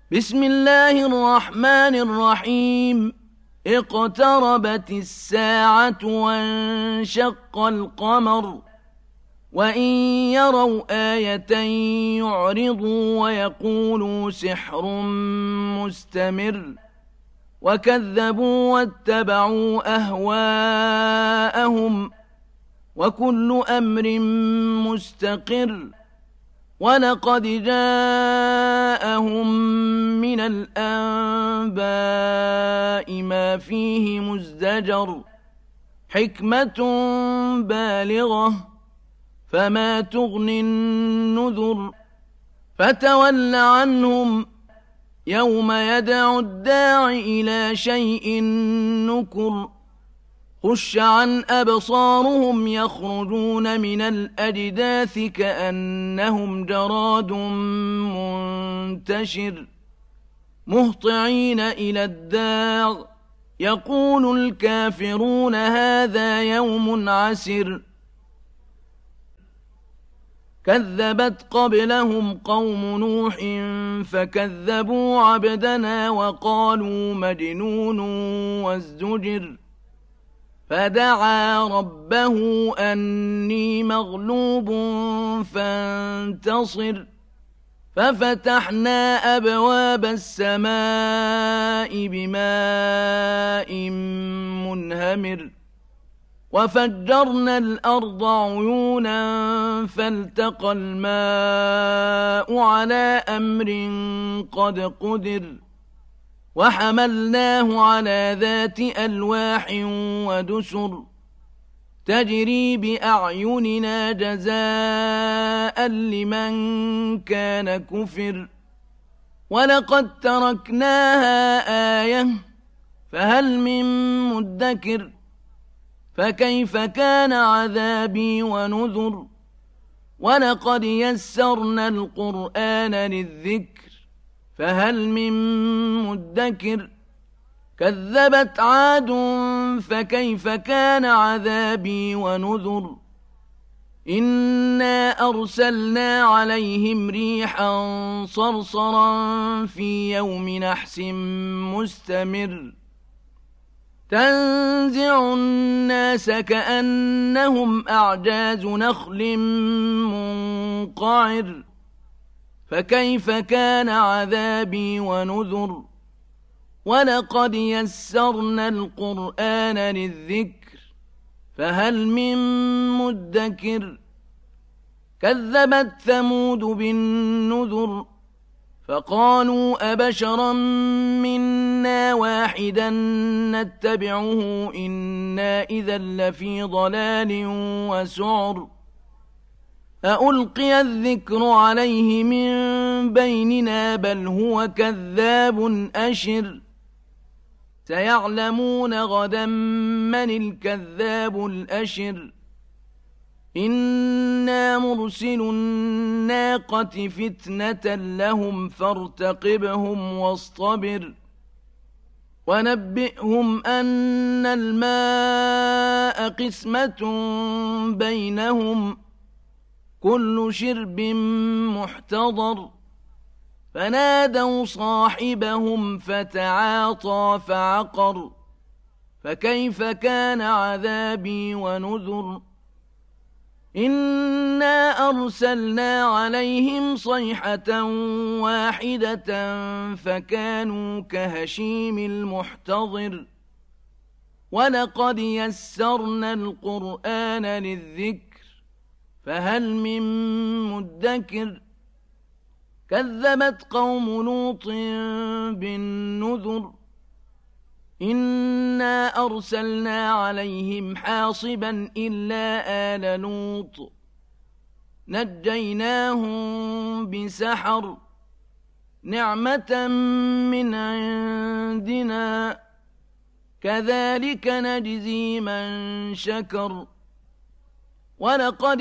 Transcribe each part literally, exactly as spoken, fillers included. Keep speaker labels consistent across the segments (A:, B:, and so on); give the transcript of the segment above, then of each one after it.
A: بسم الله الرحمن الرحيم. اقتربت الساعة وانشق القمر وإن يروا آية يعرضوا ويقولوا سحر مستمر وكذبوا واتبعوا أهواءهم وكل أمر مستقر ولقد جاءهم من الأنباء ما فيه مزدجر حكمة بالغة فما تغني النذر فتول عنهم يوم يدعو الداع إلى شيء نكر خش عن أبصارهم يخرجون من الأجداث كأنهم جراد منتشر مهطعين إلى الداع يقول الكافرون هذا يوم عسر كذبت قبلهم قوم نوح فكذبوا عبدنا وقالوا مجنون وازدجر فدعا ربه أني مغلوب فانتصر ففتحنا أبواب السماء بماء منهمر وفجرنا الأرض عيونا فالتقى الماء على أمر قد قدر وحملناه على ذات ألواح ودسر تجري بأعيننا جزاء لمن كان كفر ولقد تركناها آية فهل من مدكر فكيف كان عذابي ونذر ولقد يسرنا القرآن للذكر فهل من مدكر كذبت عاد فكيف كان عذابي ونذر إنا أرسلنا عليهم ريحا صرصرا في يوم نحس مستمر تنزع الناس كأنهم أعجاز نخل منقعر فكيف كان عذابي ونذر ولقد يسرنا القرآن للذكر فهل من مدكر كذبت ثمود بالنذر فقالوا أبشرا منا واحدا نتبعه إنا إذا لفي ضلال وسعر أألقي الذكر عليه من بيننا بل هو كذاب أشر سيعلمون غدا من الكذاب الأشر إنا مرسل الناقة فتنة لهم فارتقبهم واصطبر ونبئهم أن الماء قسمة بينهم كل شرب محتضر فنادوا صاحبهم فتعاطى فعقر فكيف كان عذابي ونذر إنا أرسلنا عليهم صيحة واحدة فكانوا كهشيم المحتضر ولقد يسرنا القرآن للذكر فهل من مدكر كذبت قوم لوط بالنذر إنا أرسلنا عليهم حاصبا إلا آل لوط نجيناهم بسحر نعمة من عندنا كذلك نجزي من شكر ولقد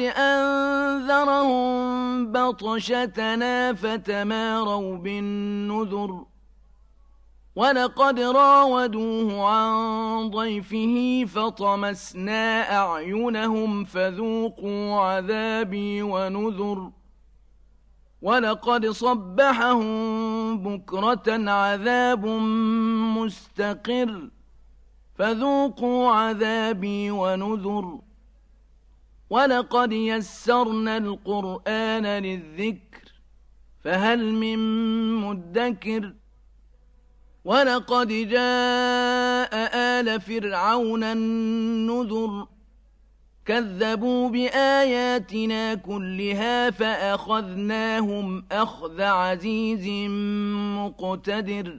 A: أنذرهم بطشتنا فتماروا بالنذر ولقد راودوه عن ضيفه فطمسنا أعينهم فذوقوا عذابي ونذر ولقد صبحهم بكرة عذاب مستقر فذوقوا عذابي ونذر ولقد يسرنا القرآن للذكر فهل من مدكر ولقد جاء آل فرعون النذر كذبوا بآياتنا كلها فأخذناهم أخذ عزيز مقتدر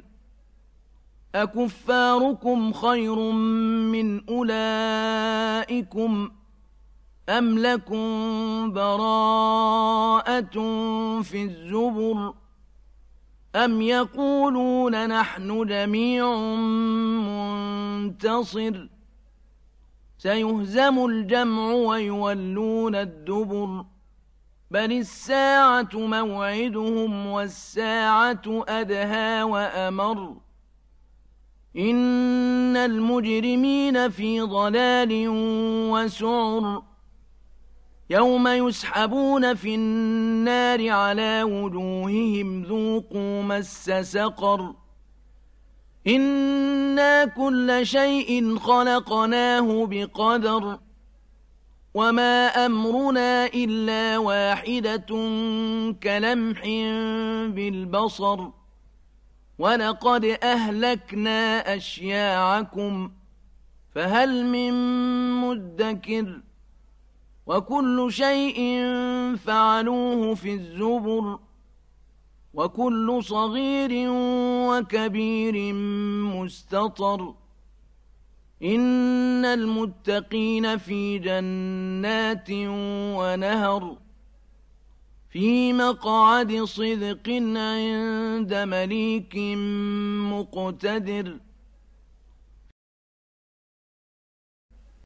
A: أكفاركم خير من أولئكم أم لكم براءة في الزبر أم يقولون نحن جميع منتصر سيهزم الجمع ويولون الدبر بل الساعة موعدهم والساعة أدهى وأمر إن المجرمين في ضلال وسعر يوم يسحبون في النار على وجوههم ذوقوا مس سقر إنا كل شيء خلقناه بقدر وما أمرنا إلا واحدة كلمح بالبصر ولقد أهلكنا أشياعكم فهل من مدكر وكل شيء فعلوه في الزبر وكل صغير وكبير مستطر إن المتقين في جنات ونهر في مقعد صدق عند مليك مقتدر